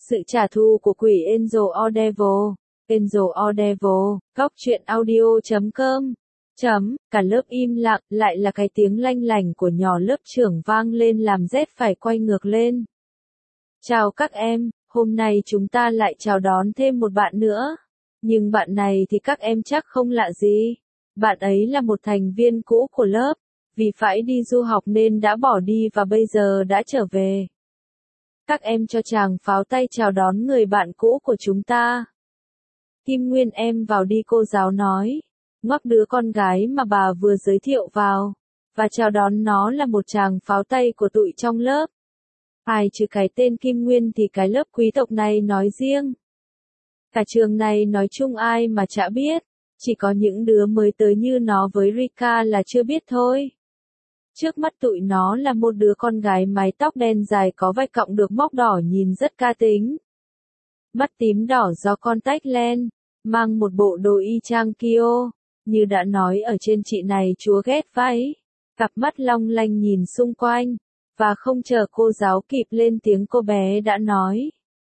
Sự trả thù của quỷ Angel or Devil. Angel or Devil, góc truyện audio.com. Cả lớp im lặng, lại là cái tiếng lanh lảnh của nhỏ lớp trưởng vang lên làm Z phải quay ngược lên. Chào các em, hôm nay chúng ta lại chào đón thêm một bạn nữa. Nhưng bạn này thì các em chắc không lạ gì. Bạn ấy là một thành viên cũ của lớp, vì phải đi du học nên đã bỏ đi và bây giờ đã trở về. Các em cho chàng pháo tay chào đón người bạn cũ của chúng ta. Kim Nguyên em vào đi, cô giáo nói. Ngoắc đứa con gái mà bà vừa giới thiệu vào. Và chào đón nó là một tràng pháo tay của tụi trong lớp. Ai trừ cái tên Kim Nguyên thì cái lớp quý tộc này nói riêng. Cả trường này nói chung ai mà chả biết. Chỉ có những đứa mới tới như nó với Rika là chưa biết thôi. Trước mắt tụi nó là một đứa con gái mái tóc đen dài có vạch cọng được móc đỏ nhìn rất ca tính. Mắt tím đỏ do contact lens, mang một bộ đồ y chang Kyo. Như đã nói ở trên, chị này chúa ghét váy. Cặp mắt long lanh nhìn xung quanh. Và không chờ cô giáo kịp lên tiếng, cô bé đã nói.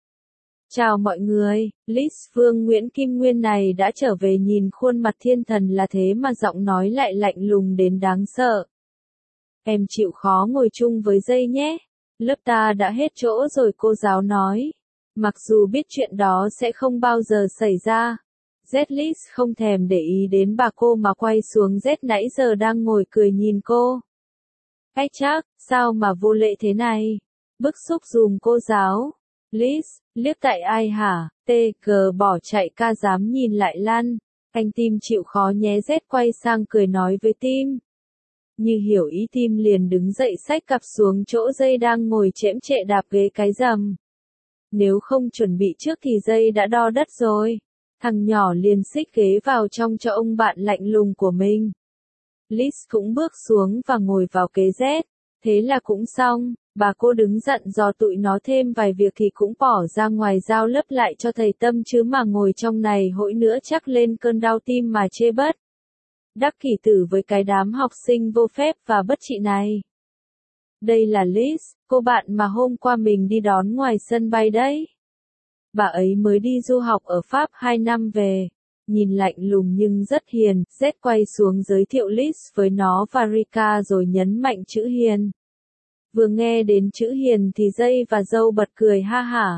Chào mọi người, Liz Vương Nguyễn Kim Nguyên này đã trở về, nhìn khuôn mặt thiên thần là thế mà giọng nói lại lạnh lùng đến đáng sợ. Em chịu khó ngồi chung với dây nhé. Lớp ta đã hết chỗ rồi, cô giáo nói. Mặc dù biết chuyện đó sẽ không bao giờ xảy ra. Z-Liz không thèm để ý đến bà cô mà quay xuống Z nãy giờ đang ngồi cười nhìn cô. Ách chắc, sao mà vô lệ thế này? Bức xúc dùm cô giáo. Liz, liếc tại ai hả? TG bỏ chạy, ca dám nhìn lại lăn. Anh Tim chịu khó nhé. Z quay sang cười nói với Tim. Như hiểu ý, Tim liền đứng dậy xách cặp xuống chỗ dây đang ngồi chễm chệ đạp ghế cái rầm. Nếu không chuẩn bị trước thì dây đã đo đất rồi. Thằng nhỏ liền xích ghế vào trong cho ông bạn lạnh lùng của mình. Liz cũng bước xuống và ngồi vào kế Z. Thế là cũng xong. Bà cô đứng dặn dò tụi nó thêm vài việc thì cũng bỏ ra ngoài giao lớp lại cho thầy Tâm, chứ mà ngồi trong này hỗi nữa chắc lên cơn đau tim mà chê bất. Đắc kỷ tử với cái đám học sinh vô phép và bất trị này. Đây là Liz, cô bạn mà hôm qua mình đi đón ngoài sân bay đấy. Bà ấy mới đi du học ở Pháp 2 năm về. Nhìn lạnh lùng nhưng rất hiền. Z quay xuống giới thiệu Liz với nó và Rika rồi nhấn mạnh chữ hiền. Vừa nghe đến chữ hiền thì Dây và Dâu bật cười ha hả.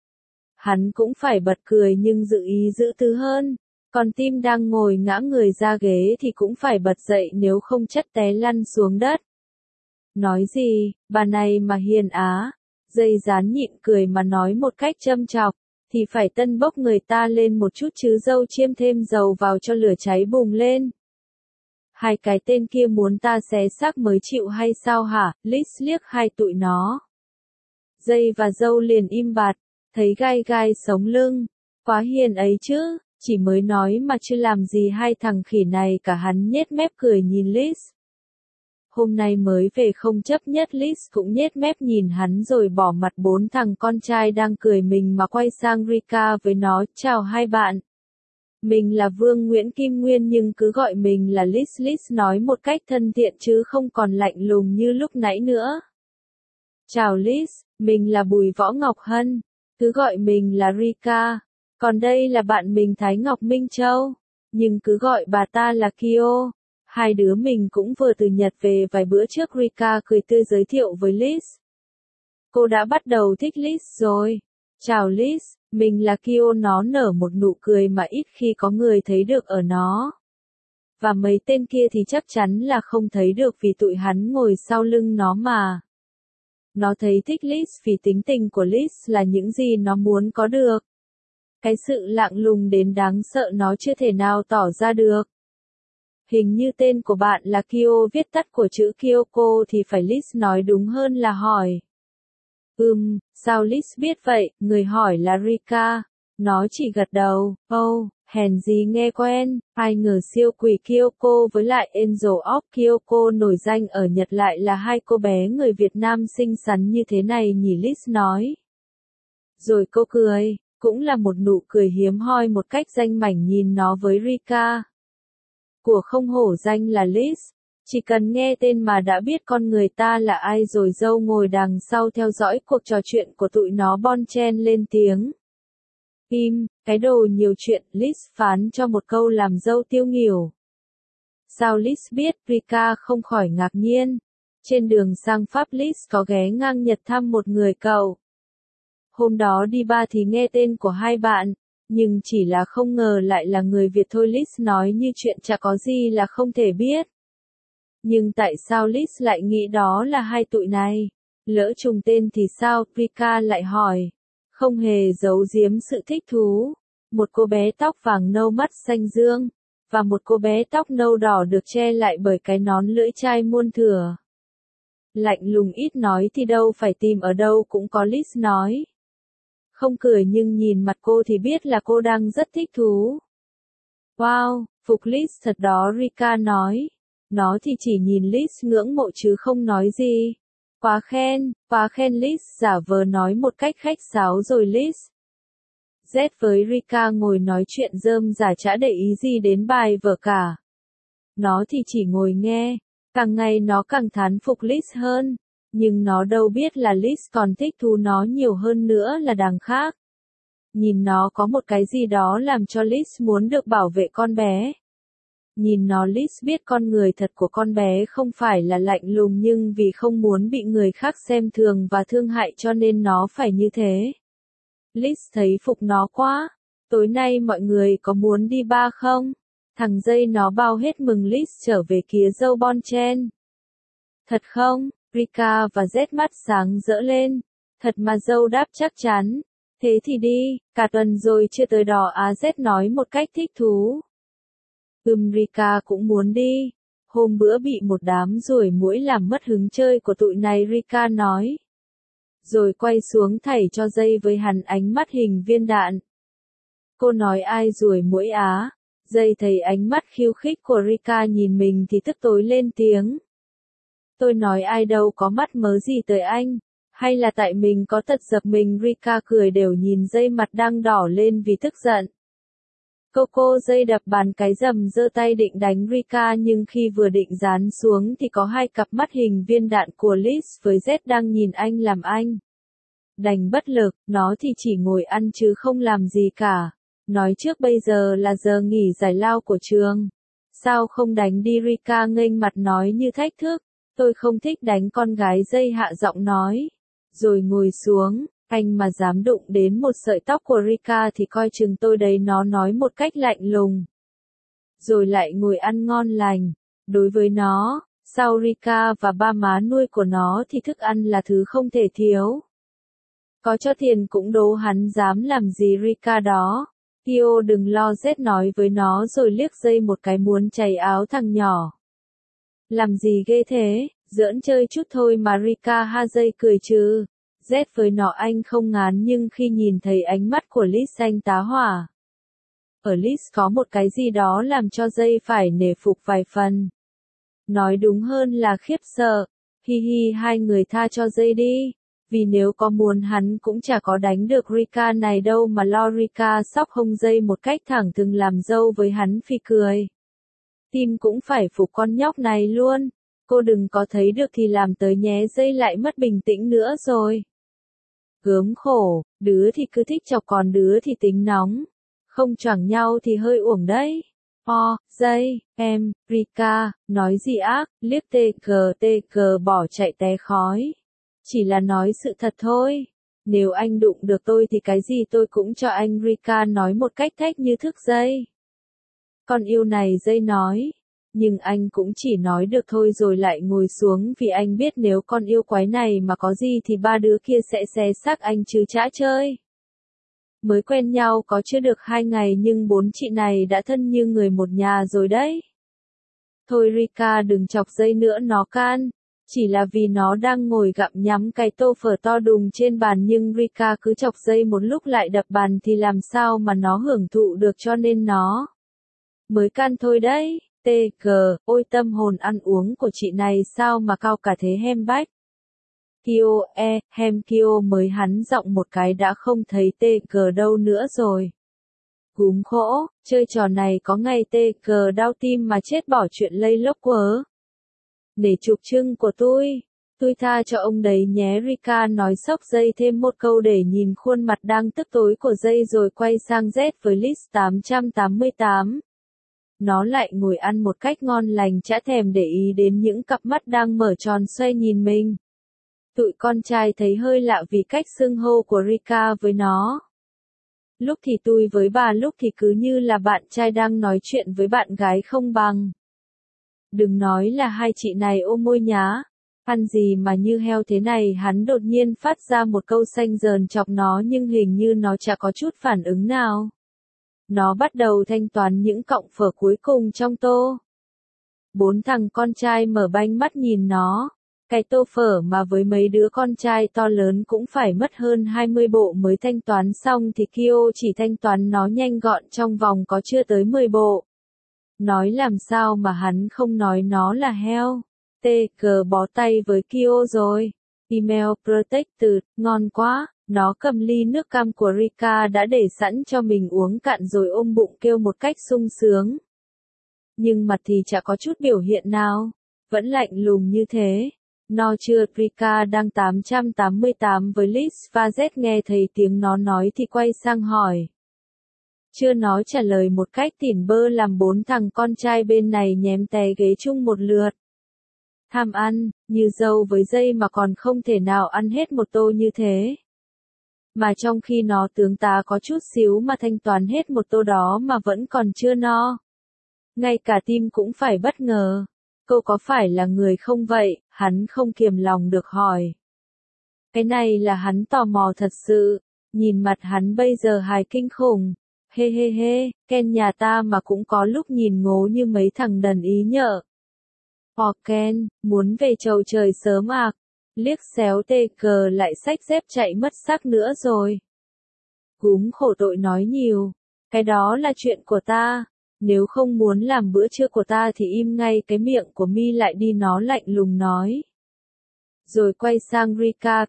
Hắn cũng phải bật cười nhưng dự ý giữ tư hơn. Còn Tim đang ngồi ngã người ra ghế thì cũng phải bật dậy, nếu không chất té lăn xuống đất. Nói gì, bà này mà hiền á. Dây dán nhịn cười mà nói một cách châm chọc. Thì phải tân bốc người ta lên một chút chứ. Dâu chiêm thêm dầu vào cho lửa cháy bùng lên. Hai cái tên kia muốn ta xé xác mới chịu hay sao hả? Liz liếc hai tụi nó. Dây và Dâu liền im bặt, thấy gai gai sống lưng. Quá hiền ấy chứ, chỉ mới nói mà chưa làm gì hai thằng khỉ này cả. Hắn nhếch mép cười nhìn Liz. Hôm nay mới về không chấp nhất. Liz cũng nhếch mép nhìn hắn rồi bỏ mặt bốn thằng con trai đang cười mình mà quay sang Rika với nó. Chào hai bạn. Mình là Vương Nguyễn Kim Nguyên nhưng cứ gọi mình là Liz. Liz nói một cách thân thiện chứ không còn lạnh lùng như lúc nãy nữa. Chào Liz, mình là Bùi Võ Ngọc Hân. Cứ gọi mình là Rika. Còn đây là bạn mình Thái Ngọc Minh Châu. Nhưng cứ gọi bà ta là Kyo. Hai đứa mình cũng vừa từ Nhật về vài bữa trước. Rika cười tươi giới thiệu với Liz. Cô đã bắt đầu thích Liz rồi. Chào Liz, mình là Kyo. Nó nở một nụ cười mà ít khi có người thấy được ở nó. Và mấy tên kia thì chắc chắn là không thấy được vì tụi hắn ngồi sau lưng nó mà. Nó thấy thích Liz vì tính tình của Liz là những gì nó muốn có được. Cái sự lạnh lùng đến đáng sợ nó chưa thể nào tỏ ra được. Hình như tên của bạn là Kyo, viết tắt của chữ Kyoko thì phải. Liz nói đúng hơn là hỏi. Sao Liz biết vậy? Người hỏi là Rika. Nó chỉ gật đầu. Hèn gì nghe quen. Ai ngờ siêu quỷ Kyoko với lại Angel of Kyoko nổi danh ở Nhật lại là hai cô bé người Việt Nam xinh xắn như thế này nhỉ? Liz nói. Rồi cô cười, cũng là một nụ cười hiếm hoi một cách danh mảnh nhìn nó với Rika. Của không hổ danh là Liz. Chỉ cần nghe tên mà đã biết con người ta là ai rồi. Dâu ngồi đằng sau theo dõi cuộc trò chuyện của tụi nó bon chen lên tiếng. Im, cái đồ nhiều chuyện, Liz phán cho một câu làm dâu tiêu nghỉu. Sao Liz biết? Rika không khỏi ngạc nhiên. Trên đường sang Pháp Liz có ghé ngang Nhật thăm một người cậu. Hôm đó đi bar thì nghe tên của hai bạn, nhưng chỉ là không ngờ lại là người Việt thôi. Liz nói như chuyện chả có gì là không thể biết. Nhưng tại sao Liz lại nghĩ đó là hai tụi này? Lỡ trùng tên thì sao? Rika lại hỏi. Không hề giấu giếm sự thích thú. Một cô bé tóc vàng nâu mắt xanh dương, và một cô bé tóc nâu đỏ được che lại bởi cái nón lưỡi chai muôn thuở. Lạnh lùng ít nói thì đâu phải tìm ở đâu cũng có, Liz nói. Không cười nhưng nhìn mặt cô thì biết là cô đang rất thích thú. Wow, phục Liz thật đó, Rika nói. Nó thì chỉ nhìn Liz ngưỡng mộ chứ không nói gì. Quá khen, Liz giả vờ nói một cách khách sáo rồi. Liz Z với Rika ngồi nói chuyện rơm rả chả để ý gì đến bài vở cả. Nó thì chỉ ngồi nghe, càng ngày nó càng thán phục Liz hơn, nhưng nó đâu biết là Liz còn thích thú nó nhiều hơn nữa là đằng khác. Nhìn nó có một cái gì đó làm cho Liz muốn được bảo vệ con bé. Nhìn nó Liz biết con người thật của con bé không phải là lạnh lùng, nhưng vì không muốn bị người khác xem thường và thương hại cho nên nó phải như thế. Liz thấy phục nó quá. Tối nay mọi người có muốn đi bar không? Thằng dây nó bao hết mừng Liz trở về kia dâu bon chen. Thật không? Rika và Z mắt sáng rỡ lên. Thật mà, dâu đáp chắc chắn. Thế thì đi, cả tuần rồi chưa tới đó á, Z nói một cách thích thú. Rika cũng muốn đi. Hôm bữa bị một đám ruồi muỗi làm mất hứng chơi của tụi này, Rika nói. Rồi quay xuống thảy cho dây với hắn ánh mắt hình viên đạn. Cô nói ai ruồi muỗi á? Dây thấy ánh mắt khiêu khích của Rika nhìn mình thì tức tối lên tiếng. Tôi nói ai đâu có mắt mớ gì tới anh. Hay là tại mình có tật giật mình? Rika cười đều nhìn dây mặt đang đỏ lên vì tức giận. Cô dây đập bàn cái rầm giơ tay định đánh Rika, nhưng khi vừa định dán xuống thì có hai cặp mắt hình viên đạn của Liz với Z đang nhìn anh làm anh. Đành bất lực, nó thì chỉ ngồi ăn chứ không làm gì cả. Nói trước bây giờ là giờ nghỉ giải lao của trường. Sao không đánh đi? Rika nghênh mặt nói như thách thức. Tôi không thích đánh con gái, dây hạ giọng nói. Rồi ngồi xuống. Anh mà dám đụng đến một sợi tóc của Rika thì coi chừng tôi đấy, nó nói một cách lạnh lùng. Rồi lại ngồi ăn ngon lành. Đối với nó, sau Rika và ba má nuôi của nó thì thức ăn là thứ không thể thiếu. Có cho tiền cũng đố hắn dám làm gì Rika đó. Kyo đừng lo, Z nói với nó rồi liếc dây một cái muốn chảy áo thằng nhỏ. Làm gì ghê thế, giỡn chơi chút thôi mà. Rika ha, dây cười chứ. Z với nó anh không ngán, nhưng khi nhìn thấy ánh mắt của Liz anh tá hỏa. Ở Liz có một cái gì đó làm cho dây phải nể phục vài phần. Nói đúng hơn là khiếp sợ. Hi hi, hai người tha cho dây đi. Vì nếu có muốn hắn cũng chả có đánh được Rika này đâu mà lo. Rika xóc hông dây một cách thẳng thừng làm dâu với hắn phì cười. Tim cũng phải phục con nhóc này luôn. Cô đừng có thấy được thì làm tới nhé. Dây lại mất bình tĩnh nữa rồi. Gớm khổ, đứa thì cứ thích chọc còn đứa thì tính nóng. Không choảng nhau thì hơi uổng đấy. Dây, em, Rika, nói gì ác, liếc TG bỏ chạy té khói. Chỉ là nói sự thật thôi. Nếu anh đụng được tôi thì cái gì tôi cũng cho anh. Rika nói một cách thách như thức. Dây. Con yêu này, dây nói. Nhưng anh cũng chỉ nói được thôi rồi lại ngồi xuống, vì anh biết nếu con yêu quái này mà có gì thì ba đứa kia sẽ xé xác anh chứ chả chơi. Mới quen nhau có chưa được 2 ngày nhưng 4 chị này đã thân như người một nhà rồi đấy. Thôi Rika đừng chọc dây nữa, nó can. Chỉ là vì nó đang ngồi gặm nhắm cái tô phở to đùng trên bàn, nhưng Rika cứ chọc dây một lúc lại đập bàn thì làm sao mà nó hưởng thụ được, cho nên nó mới can thôi đấy. TG, ôi tâm hồn ăn uống của chị này sao mà cao cả thế hem bách. Kyo, hem Kyo mới hắn giọng một cái đã không thấy TG đâu nữa rồi. Cúm khổ, chơi trò này có ngày TG đau tim mà chết bỏ chuyện lây lốc quớ. Để chụp trưng của tôi tha cho ông đấy nhé. Rika nói xốc dây thêm một câu để nhìn khuôn mặt đang tức tối của dây rồi quay sang Z với Liz 888. Nó lại ngồi ăn một cách ngon lành chả thèm để ý đến những cặp mắt đang mở tròn xoay nhìn mình. Tụi con trai thấy hơi lạ vì cách xưng hô của Rika với nó. Lúc thì tôi với bà, lúc thì cứ như là bạn trai đang nói chuyện với bạn gái không bằng. Đừng nói là hai chị này ôm môi nhá. Ăn gì mà như heo thế này. Hắn đột nhiên phát ra một câu xanh dờn chọc nó nhưng hình như nó chả có chút phản ứng nào. Nó bắt đầu thanh toán những cọng phở cuối cùng trong tô. 4 thằng con trai mở banh mắt nhìn nó. Cái tô phở mà với mấy đứa con trai to lớn cũng phải mất hơn 20 bộ mới thanh toán xong thì Kyo chỉ thanh toán nó nhanh gọn trong vòng có chưa tới 10 bộ. Nói làm sao mà hắn không nói nó là heo. TG bó tay với Kyo rồi. Email Protected, ngon quá. Nó cầm ly nước cam của Rika đã để sẵn cho mình uống cạn rồi ôm bụng kêu một cách sung sướng. Nhưng mặt thì chả có chút biểu hiện nào. Vẫn lạnh lùng như thế. No chưa? Rika đang 888 với Liz và Z nghe thấy tiếng nó nói thì quay sang hỏi. Chưa. Nó trả lời một cách tỉnh bơ làm 4 thằng con trai bên này nhém té ghế chung một lượt. Tham ăn, như dâu với dây mà còn không thể nào ăn hết một tô như thế. Mà trong khi nó tướng tá có chút xíu mà thanh toán hết một tô đó mà vẫn còn chưa no. Ngay cả tim cũng phải bất ngờ. Cô có phải là người không vậy? Hắn không kiềm lòng được hỏi. Cái này là hắn tò mò thật sự. Nhìn mặt hắn bây giờ hài kinh khủng. Hê hê hê, Ken nhà ta mà cũng có lúc nhìn ngố như mấy thằng đần ý nhợ. Ken, muốn về chầu trời sớm à? Liếc xéo TG lại xách dép chạy mất xác nữa rồi. Cúm khổ tội nói nhiều. Cái đó là chuyện của ta. Nếu không muốn làm bữa trưa của ta thì im ngay cái miệng của mi lại đi, nó lạnh lùng nói. Rồi quay sang Rika.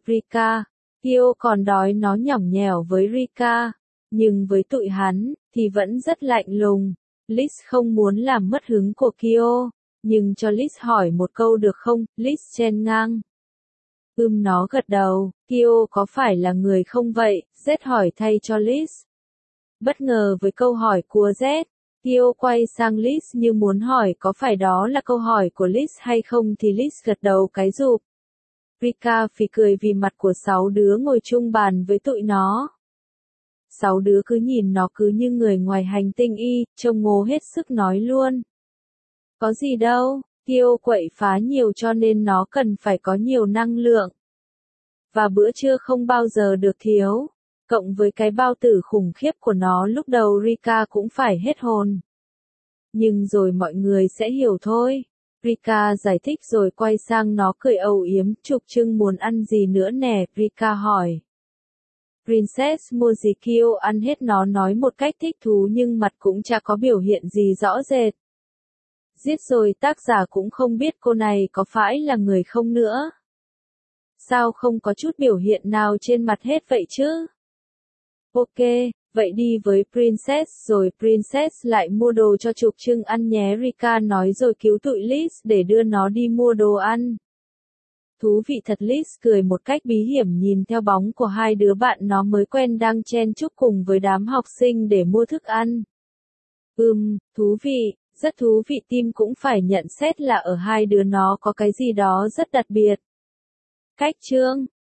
Kyo còn đói, nó nhõng nhẽo với Rika. Nhưng với tụi hắn, thì vẫn rất lạnh lùng. Liz không muốn làm mất hứng của Kyo. Nhưng cho Liz hỏi một câu được không? Liz chen ngang. Nó gật đầu. Kyo có phải là người không vậy? Z hỏi thay cho Liz. Bất ngờ với câu hỏi của Z, Kyo quay sang Liz như muốn hỏi có phải đó là câu hỏi của Liz hay không thì Liz gật đầu cái rụp. Rika phì cười vì mặt của 6 đứa ngồi chung bàn với tụi nó. 6 đứa cứ nhìn nó cứ như người ngoài hành tinh y, trông ngố hết sức nói luôn. Có gì đâu, Kyo quậy phá nhiều cho nên nó cần phải có nhiều năng lượng. Và bữa trưa không bao giờ được thiếu. Cộng với cái bao tử khủng khiếp của nó lúc đầu Rika cũng phải hết hồn. Nhưng rồi mọi người sẽ hiểu thôi. Rika giải thích rồi quay sang nó cười âu yếm. Trục trưng muốn ăn gì nữa nè? Rika hỏi. Princess mua gì? Kyo ăn hết, nó nói một cách thích thú nhưng mặt cũng chả có biểu hiện gì rõ rệt. Giết rồi, tác giả cũng không biết cô này có phải là người không nữa. Sao không có chút biểu hiện nào trên mặt hết vậy chứ? Ok, vậy đi với Princess rồi Princess lại mua đồ cho Trục Trưng ăn nhé. Rika nói rồi cứu tụi Liz để đưa nó đi mua đồ ăn. Thú vị thật. Liz cười một cách bí hiểm nhìn theo bóng của hai đứa bạn nó mới quen đang chen chúc cùng với đám học sinh để mua thức ăn. Thú vị, rất thú vị. Tim cũng phải nhận xét là ở hai đứa nó có cái gì đó rất đặc biệt. Cách chương